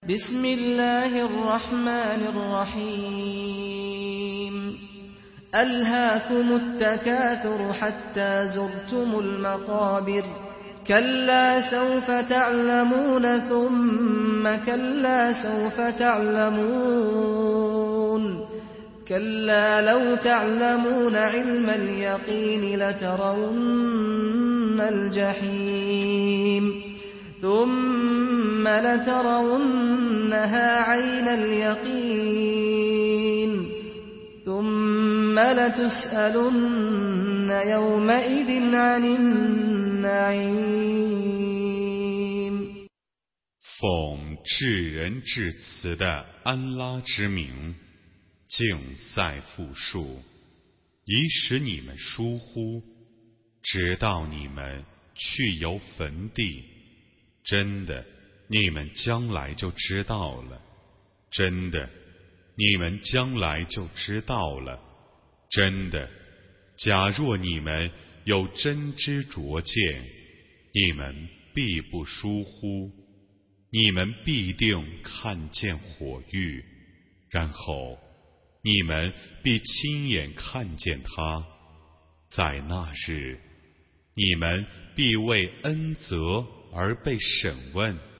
بسم الله الرحمن الرحيم ألهاكم التكاثر حتى زرتم المقابر كلا سوف تعلمون ثم كلا سوف تعلمون كلا لو تعلمون علم اليقين لترون الجحيم ثم لترونها عين اليقين ثم لتسألن يومئذ عن النعيم 奉至仁至慈的安拉之名，竞赛复述，以使你们疏忽，直到你们去游坟地。真的，你们将来就知道了；真的，你们将来就知道了；真的，假若你们有真知灼见，你们必不疏忽，你们必定看见火狱，然后你们必亲眼看见它。在那日，你们必为恩泽而被审问。